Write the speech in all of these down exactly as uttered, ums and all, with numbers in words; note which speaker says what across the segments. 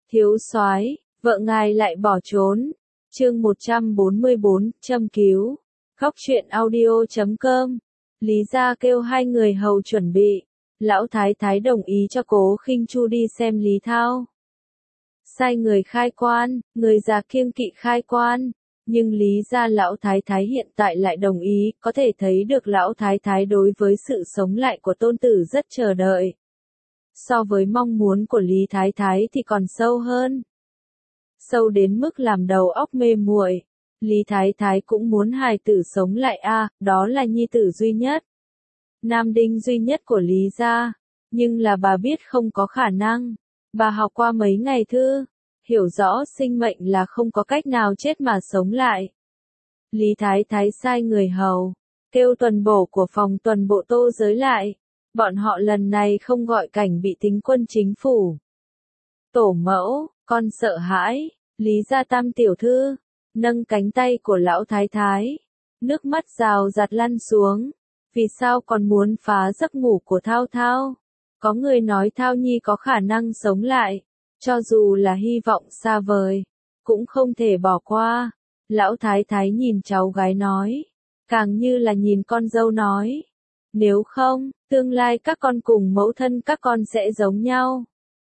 Speaker 1: Thiếu soái, vợ ngài lại bỏ trốn. Chương một trăm bốn mươi bốn, châm cứu. Khóc chuyện audio chấm com. Lý gia kêu hai người hầu chuẩn bị. Lão thái thái đồng ý cho Cố Khinh Chu đi xem Lý Thao. Sai người khai quan, người già kiêng kỵ khai quan. Nhưng Lý gia lão thái thái hiện tại lại đồng ý, có thể thấy được lão thái thái đối với sự sống lại của tôn tử rất chờ đợi. So với mong muốn của Lý thái thái thì còn sâu hơn. Sâu đến mức làm đầu óc mê muội. Lý thái thái cũng muốn hài tử sống lại a, à, đó là nhi tử duy nhất. Nam đinh duy nhất của Lý gia, nhưng là bà biết không có khả năng. Bà học qua mấy ngày thư, hiểu rõ sinh mệnh là không có cách nào chết mà sống lại. Lý thái thái sai người hầu, kêu tuần bổ của phòng tuần bộ Tô Giới lại. Bọn họ lần này không gọi cảnh bị tính quân chính phủ. Tổ mẫu, con sợ hãi, Lý gia tam tiểu thư, nâng cánh tay của lão thái thái. Nước mắt rào rạt lăn xuống. Vì sao còn muốn phá giấc ngủ của Thao Thao? Có người nói Thao Nhi có khả năng sống lại. Cho dù là hy vọng xa vời, cũng không thể bỏ qua. Lão thái thái nhìn cháu gái nói. Càng như là nhìn con dâu nói. Nếu không, tương lai các con cùng mẫu thân các con sẽ giống nhau.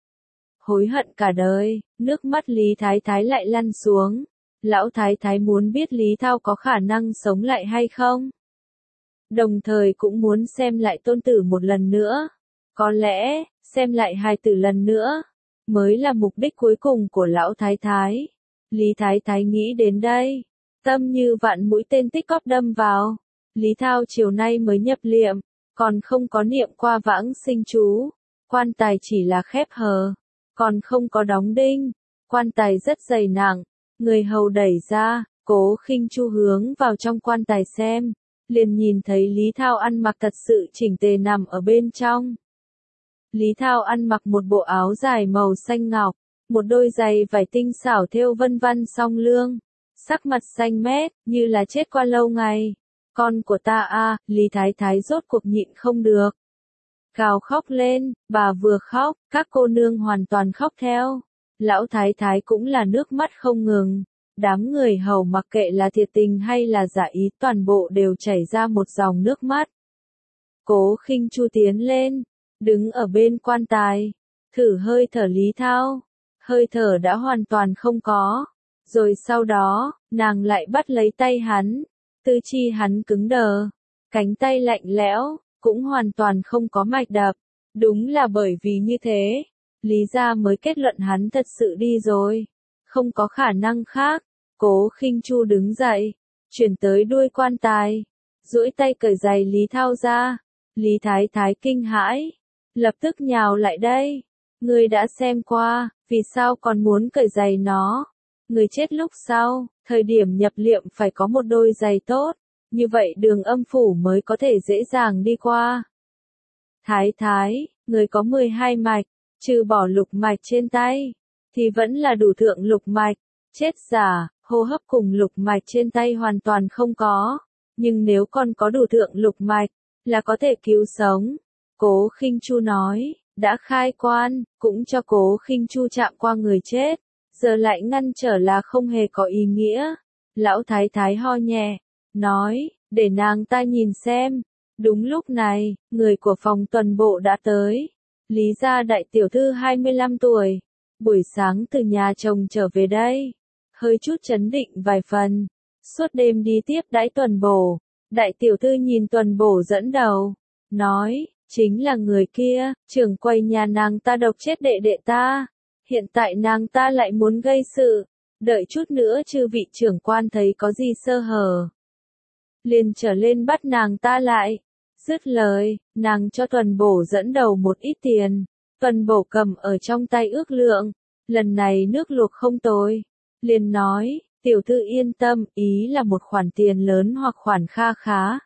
Speaker 1: Hối hận cả đời, nước mắt Lý thái thái lại lăn xuống. Lão thái thái muốn biết Lý Thao có khả năng sống lại hay không. Đồng thời cũng muốn xem lại tôn tử một lần nữa. Có lẽ, xem lại hài tử lần nữa, mới là mục đích cuối cùng của lão thái thái. Lý thái thái nghĩ đến đây, tâm như vạn mũi tên tích cóp đâm vào. Lý Thao chiều nay mới nhập liệm, còn không có niệm qua vãng sinh chú. Quan tài chỉ là khép hờ, còn không có đóng đinh. Quan tài rất dày nặng, người hầu đẩy ra, Cố Khinh Chu hướng vào trong quan tài xem. Liền nhìn thấy Lý Thao ăn mặc thật sự chỉnh tề nằm ở bên trong. Lý Thao ăn mặc một bộ áo dài màu xanh ngọc, một đôi giày vải tinh xảo thêu vân vân song lương, sắc mặt xanh mét, như là chết qua lâu ngày. Con của ta a, à, Lý thái thái rốt cuộc nhịn không được. Gào khóc lên, bà vừa khóc, các cô nương hoàn toàn khóc theo. Lão thái thái cũng là nước mắt không ngừng. Đám người hầu mặc kệ là thiệt tình hay là giả ý, toàn bộ đều chảy ra một dòng nước mắt. Cố Khinh Chu tiến lên, đứng ở bên quan tài, thử hơi thở Lý Thao. Hơi thở đã hoàn toàn không có. Rồi sau đó, nàng lại bắt lấy tay hắn, tư chi hắn cứng đờ, cánh tay lạnh lẽo, cũng hoàn toàn không có mạch đập. Đúng là bởi vì như thế, Lý gia mới kết luận hắn thật sự đi rồi. Không có khả năng khác. Cố Khinh Chu đứng dậy, chuyển tới đuôi quan tài, duỗi tay cởi giày Lý Thao ra. Lý thái thái kinh hãi, lập tức nhào lại đây. Ngươi đã xem qua, vì sao còn muốn cởi giày nó? Người chết lúc sau, thời điểm nhập liệm phải có một đôi giày tốt, như vậy đường âm phủ mới có thể dễ dàng đi qua. Thái thái, người có mười hai mạch, trừ bỏ lục mạch trên tay, thì vẫn là đủ thượng lục mạch. Chết giả, hô hấp cùng lục mạch trên tay hoàn toàn không có. Nhưng nếu còn có đủ thượng lục mạch, là có thể cứu sống. Cố Khinh Chu nói, đã khai quan, cũng cho Cố Khinh Chu chạm qua người chết. Giờ lại ngăn trở là không hề có ý nghĩa. Lão thái thái ho nhẹ, nói, để nàng ta nhìn xem. Đúng lúc này, người của phòng tuần bộ đã tới. Lý gia đại tiểu thư hai mươi lăm tuổi. Buổi sáng từ nhà chồng trở về đây. Hơi chút chấn định vài phần. Suốt đêm đi tiếp đãi tuần bổ. Đại tiểu thư nhìn tuần bổ dẫn đầu. Nói, chính là người kia, trưởng quầy nhà nàng ta độc chết đệ đệ ta. Hiện tại nàng ta lại muốn gây sự. Đợi chút nữa chư vị trưởng quan thấy có gì sơ hở, liền trở lên bắt nàng ta lại. Dứt lời, nàng cho tuần bổ dẫn đầu một ít tiền. Tuần bổ cầm ở trong tay ước lượng. Lần này nước luộc không tồi. Liền nói, tiểu thư yên tâm, ý là một khoản tiền lớn hoặc khoản kha khá.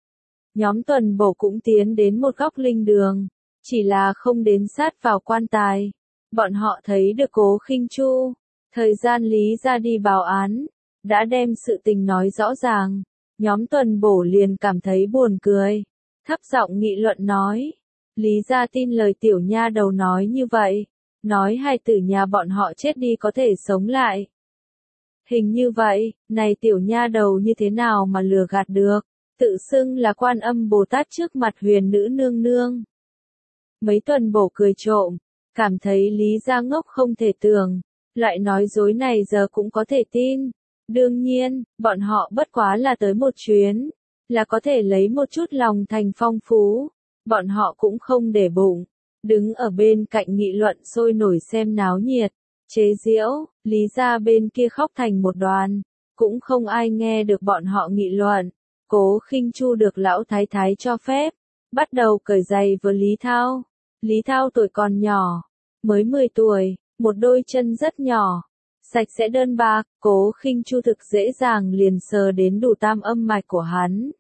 Speaker 1: Nhóm tuần bổ cũng tiến đến một góc linh đường. Chỉ là không đến sát vào quan tài. Bọn họ thấy được Cố Khinh Chu. Thời gian Lý ra đi báo án, đã đem sự tình nói rõ ràng. Nhóm tuần bổ liền cảm thấy buồn cười. Thấp giọng nghị luận nói. Lý ra tin lời tiểu nha đầu nói như vậy. nói hai tử nhà bọn họ chết đi có thể sống lại. Hình như vậy, này tiểu nha đầu như thế nào mà lừa gạt được, tự xưng là Quan Âm Bồ Tát trước mặt huyền nữ nương nương. Mấy tuần bổ cười trộm, cảm thấy Lý Gia ngốc không thể tưởng, loại nói dối này giờ cũng có thể tin. Đương nhiên, bọn họ bất quá là tới một chuyến, là có thể lấy một chút lòng thành phong phú, bọn họ cũng không để bụng, đứng ở bên cạnh nghị luận sôi nổi xem náo nhiệt, chế giễu, Lý Gia bên kia khóc thành một đoàn, cũng không ai nghe được bọn họ nghị luận. Cố Khinh Chu được lão thái thái cho phép, bắt đầu cởi giày với Lý Thao. Lý Thao tuổi còn nhỏ, mới mười tuổi, một đôi chân rất nhỏ, sạch sẽ đơn bạc, Cố Khinh Chu thực dễ dàng liền sờ đến đủ tam âm mạch của hắn.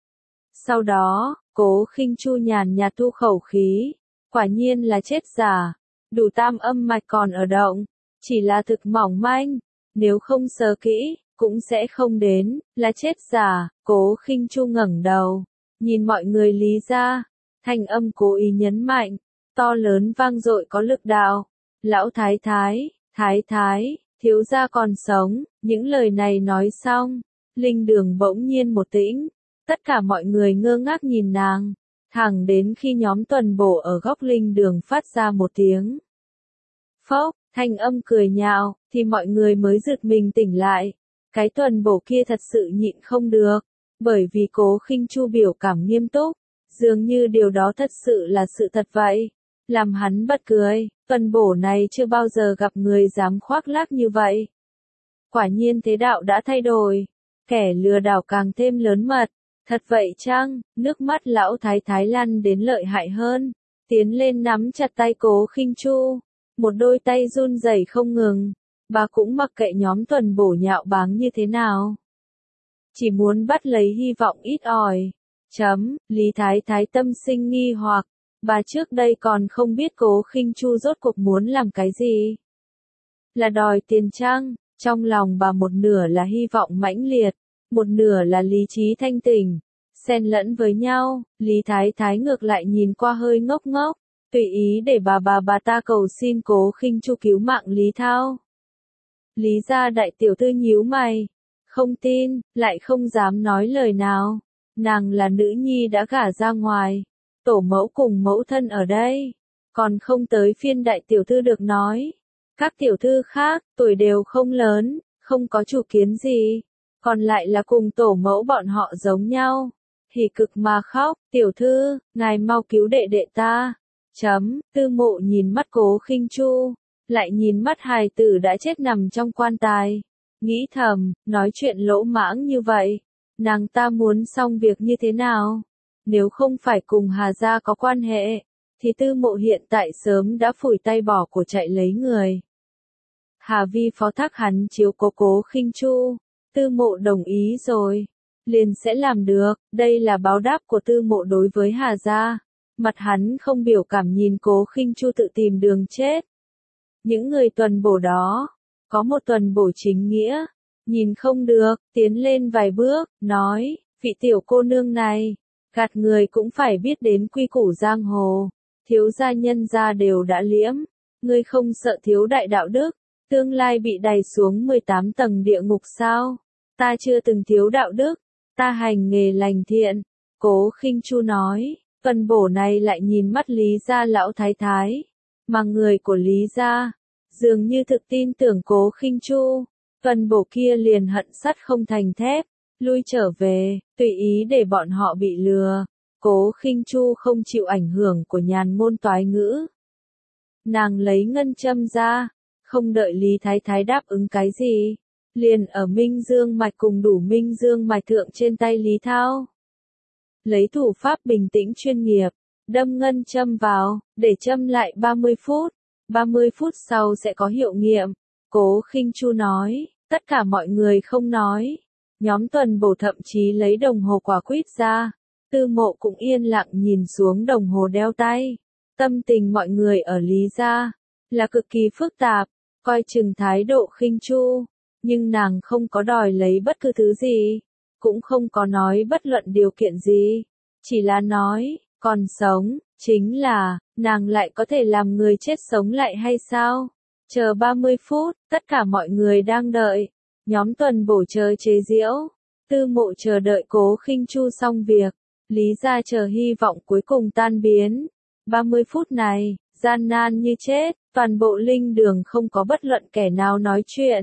Speaker 1: Sau đó, Cố Khinh Chu nhàn nhạt thu khẩu khí, quả nhiên là chết giả, đủ tam âm mạch còn ở động, chỉ là thực mỏng manh, nếu không sờ kỹ, cũng sẽ không đến, là chết giả. Cố Khinh Chu ngẩng đầu, nhìn mọi người Lý Gia, thanh âm cố ý nhấn mạnh, to lớn vang dội có lực đạo. Lão thái thái, thái thái, thiếu gia còn sống. Những lời này nói xong, linh đường bỗng nhiên một tĩnh, tất cả mọi người ngơ ngác nhìn nàng, thẳng đến khi nhóm tuần bổ ở góc linh đường phát ra một tiếng phốc, thanh âm cười nhạo, thì mọi người mới giật mình tỉnh lại. Cái tuần bổ kia thật sự nhịn không được, bởi vì Cố Khinh Chu biểu cảm nghiêm túc, dường như điều đó thật sự là sự thật vậy, làm hắn bật cười. Tuần bổ này chưa bao giờ gặp người dám khoác lác như vậy. Quả nhiên thế đạo đã thay đổi, kẻ lừa đảo càng thêm lớn mật. Thật vậy chăng? Nước mắt lão thái thái lăn đến lợi hại hơn, tiến lên nắm chặt tay Cố Khinh Chu, một đôi tay run rẩy không ngừng. Bà cũng mặc kệ nhóm tuần bổ nhạo báng như thế nào, chỉ muốn bắt lấy hy vọng ít ỏi. Chấm, Lý thái thái tâm sinh nghi hoặc, bà trước đây còn không biết Cố Khinh Chu rốt cuộc muốn làm cái gì. Là đòi tiền chăng? Trong lòng bà một nửa là hy vọng mãnh liệt, một nửa là lý trí thanh tỉnh, xen lẫn với nhau. Lý thái thái ngược lại nhìn qua hơi ngốc ngốc, tùy ý để bà bà bà ta cầu xin Cố Khinh Chu cứu mạng Lý Thao. Lý Gia đại tiểu thư nhíu mày, không tin, lại không dám nói lời nào. Nàng là nữ nhi đã gả ra ngoài, tổ mẫu cùng mẫu thân ở đây, còn không tới phiên đại tiểu thư được nói. Các tiểu thư khác, tuổi đều không lớn, không có chủ kiến gì, còn lại là cùng tổ mẫu bọn họ giống nhau. Hỉ cực mà khóc, tiểu thư, ngài mau cứu đệ đệ ta. Chấm, Tư Mộ nhìn mắt Cố Khinh Chu, lại nhìn mắt hài tử đã chết nằm trong quan tài, nghĩ thầm, nói chuyện lỗ mãng như vậy, nàng ta muốn xong việc như thế nào? Nếu không phải cùng Hà Gia có quan hệ, thì Tư Mộ hiện tại sớm đã phủi tay bỏ của chạy lấy người. Hà Vi phó thác hắn chiếu cố Cố Khinh Chu, Tư Mộ đồng ý rồi, liền sẽ làm được, đây là báo đáp của Tư Mộ đối với Hà Gia. Mặt hắn không biểu cảm nhìn Cố Khinh Chu tự tìm đường chết. Những người tuần bổ đó, có một tuần bổ chính nghĩa, nhìn không được, tiến lên vài bước, nói, vị tiểu cô nương này, gạt người cũng phải biết đến quy củ giang hồ, thiếu gia nhân gia đều đã liễm, ngươi không sợ thiếu đại đạo đức, tương lai bị đày xuống mười tám tầng địa ngục sao? Ta chưa từng thiếu đạo đức, ta hành nghề lành thiện. Cố Khinh Chu nói, tuần bổ này lại nhìn mắt Lý Gia lão thái thái, mà người của Lý Gia dường như thực tin tưởng Cố Khinh Chu. Tuần bổ kia liền hận sắt không thành thép, lui trở về, tùy ý để bọn họ bị lừa. Cố Khinh Chu không chịu ảnh hưởng của nhàn ngôn toái ngữ. Nàng lấy ngân châm ra, không đợi Lý Thái Thái đáp ứng cái gì, liền ở Minh Dương mạch cùng đủ Minh Dương mạch thượng trên tay Lý Thao. Lấy thủ pháp bình tĩnh chuyên nghiệp, đâm ngân châm vào, để châm lại ba mươi phút, ba mươi phút sau sẽ có hiệu nghiệm. Cố Khinh Chu nói, tất cả mọi người không nói. Nhóm tuần bổ thậm chí lấy đồng hồ quả quýt ra. Tư Mộ cũng yên lặng nhìn xuống đồng hồ đeo tay. Tâm tình mọi người ở Lý Gia là cực kỳ phức tạp, coi chừng thái độ Khinh Chu, nhưng nàng không có đòi lấy bất cứ thứ gì, cũng không có nói bất luận điều kiện gì, chỉ là nói, còn sống, Chính là, nàng lại có thể làm người chết sống lại hay sao? Chờ ba mươi phút, tất cả mọi người đang đợi. Nhóm Tuần Bổ chờ chế giễu. Tư Mộ chờ đợi Cố Khinh Chu xong việc. Lý gia chờ hy vọng cuối cùng tan biến. ba mươi phút này, gian nan như chết, toàn bộ linh đường không có bất luận kẻ nào nói chuyện.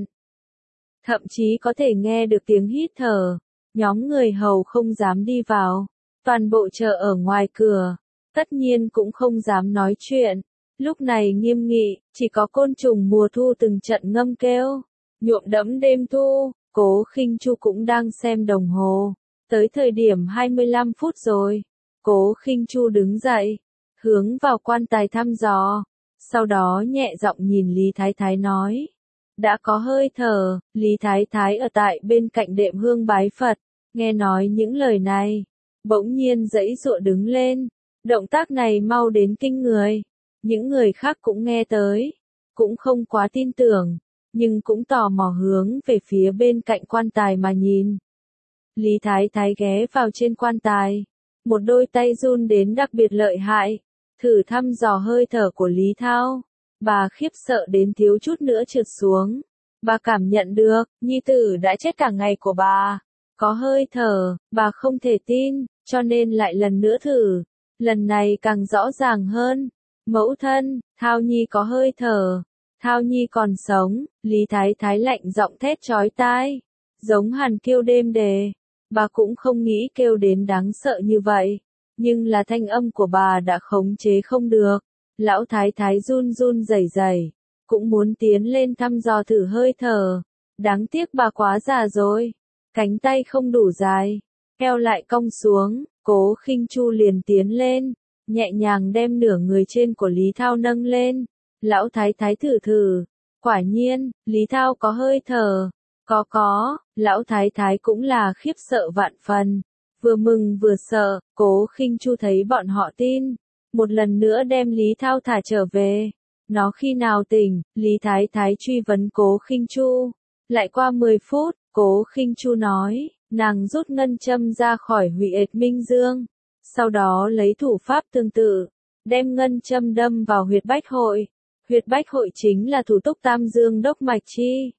Speaker 1: Thậm chí có thể nghe được tiếng hít thở. Nhóm người hầu không dám đi vào. Toàn bộ chờ ở ngoài cửa. Tất nhiên cũng không dám nói chuyện. Lúc này nghiêm nghị, chỉ có côn trùng mùa thu từng trận ngâm kêu. Nhuộm đẫm đêm thu, Cố Khinh Chu cũng đang xem đồng hồ. Tới thời điểm hai mươi lăm phút rồi. Cố Khinh Chu đứng dậy, hướng vào quan tài thăm dò. Sau đó nhẹ giọng nhìn Lý Thái Thái nói. Đã có hơi thở, Lý Thái Thái ở tại bên cạnh đệm hương bái Phật. Nghe nói những lời này, bỗng nhiên giãy giụa đứng lên. Động tác này mau đến kinh người. Những người khác cũng nghe tới, cũng không quá tin tưởng, nhưng cũng tò mò hướng về phía bên cạnh quan tài mà nhìn. Lý Thái Thái ghé vào trên quan tài, một đôi tay run đến đặc biệt lợi hại, thử thăm dò hơi thở của Lý Thao. Bà khiếp sợ đến thiếu chút nữa trượt xuống. Bà cảm nhận được, nhi tử đã chết cả ngày của bà. Có hơi thở, bà không thể tin, cho nên lại lần nữa thử. Lần này càng rõ ràng hơn. Mẫu thân, Thao Nhi có hơi thở. Thao Nhi còn sống, Lý Thái Thái lạnh giọng thét chói tai. Giống Hàn Kiêu đêm đề. Bà cũng không nghĩ kêu đến đáng sợ như vậy. Nhưng là thanh âm của bà đã khống chế không được. Lão Thái Thái run run rẩy rẩy, cũng muốn tiến lên thăm dò thử hơi thở. Đáng tiếc bà quá già rồi. Cánh tay không đủ dài. Eo lại cong xuống, Cố Khinh Chu liền tiến lên. Nhẹ nhàng đem nửa người trên của Lý Thao nâng lên. Lão Thái Thái thử thử. Quả nhiên, Lý Thao có hơi thở. Có có, Lão Thái Thái cũng là khiếp sợ vạn phần. Vừa mừng vừa sợ, Cố Khinh Chu thấy bọn họ tin. Một lần nữa đem Lý Thao thả trở về. Nó khi nào tỉnh, Lý Thái Thái truy vấn Cố Khinh Chu. Lại qua mười phút, Cố Khinh Chu nói, nàng rút ngân châm ra khỏi Hủy Ệt Minh Dương. Sau đó lấy thủ pháp tương tự, đem ngân châm đâm vào huyệt bách hội. Huyệt bách hội chính là thủ túc tam dương đốc mạch chi.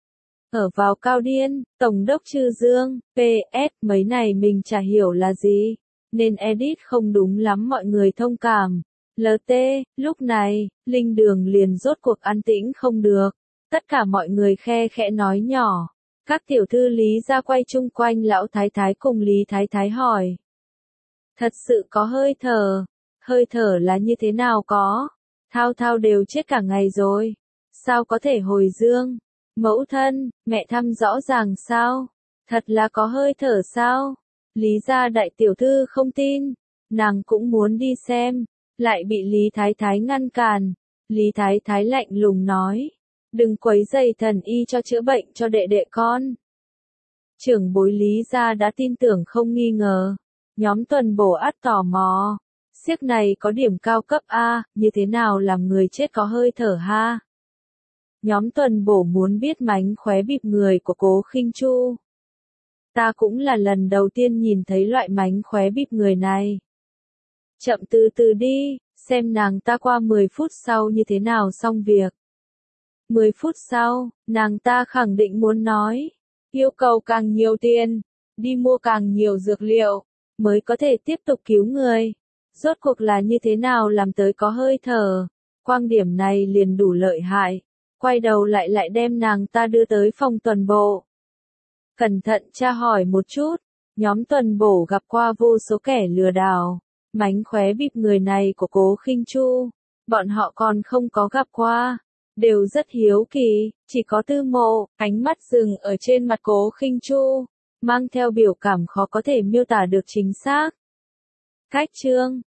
Speaker 1: Ở vào Cao Điên, Tổng đốc Chư Dương, pê ét, mấy này mình chả hiểu là gì, nên edit không đúng lắm mọi người thông cảm. lờ tê, lúc này, linh đường liền rốt cuộc an tĩnh không được. Tất cả mọi người khe khẽ nói nhỏ. Các tiểu thư Lý gia quay chung quanh Lão Thái Thái cùng Lý Thái Thái hỏi. Thật sự có hơi thở. Hơi thở là như thế nào có? Thao Thao đều chết cả ngày rồi. Sao có thể hồi dương? Mẫu thân, mẹ thăm rõ ràng sao? Thật là có hơi thở sao? Lý gia đại tiểu thư không tin. Nàng cũng muốn đi xem. Lại bị Lý Thái Thái ngăn cản. Lý Thái Thái lạnh lùng nói. Đừng quấy rầy thần y cho chữa bệnh cho đệ đệ con. Trưởng bối Lý gia đã tin tưởng không nghi ngờ. Nhóm Tuần Bổ ắt tò mò. Xiếc này có điểm cao cấp A, như thế nào làm người chết có hơi thở ha? Nhóm Tuần Bổ muốn biết mánh khóe bịp người của Cố Khinh Chu. Ta cũng là lần đầu tiên nhìn thấy loại mánh khóe bịp người này. Chậm từ từ đi, xem nàng ta qua mười phút sau như thế nào xong việc. mười phút sau, nàng ta khẳng định muốn nói. Yêu cầu càng nhiều tiền, đi mua càng nhiều dược liệu, mới có thể tiếp tục cứu người. Rốt cuộc là như thế nào làm tới có hơi thở. Quan điểm này liền đủ lợi hại. Quay đầu lại lại đem nàng ta đưa tới phòng Tuần Bộ. Cẩn thận tra hỏi một chút. Nhóm Tuần Bổ gặp qua vô số kẻ lừa đảo. Mánh khóe bịp người này của Cố Khinh Chu. Bọn họ còn không có gặp qua. Đều rất hiếu kỳ. Chỉ có Tư Mộ, ánh mắt dừng ở trên mặt Cố Khinh Chu. Mang theo biểu cảm khó có thể miêu tả được chính xác. Cách chương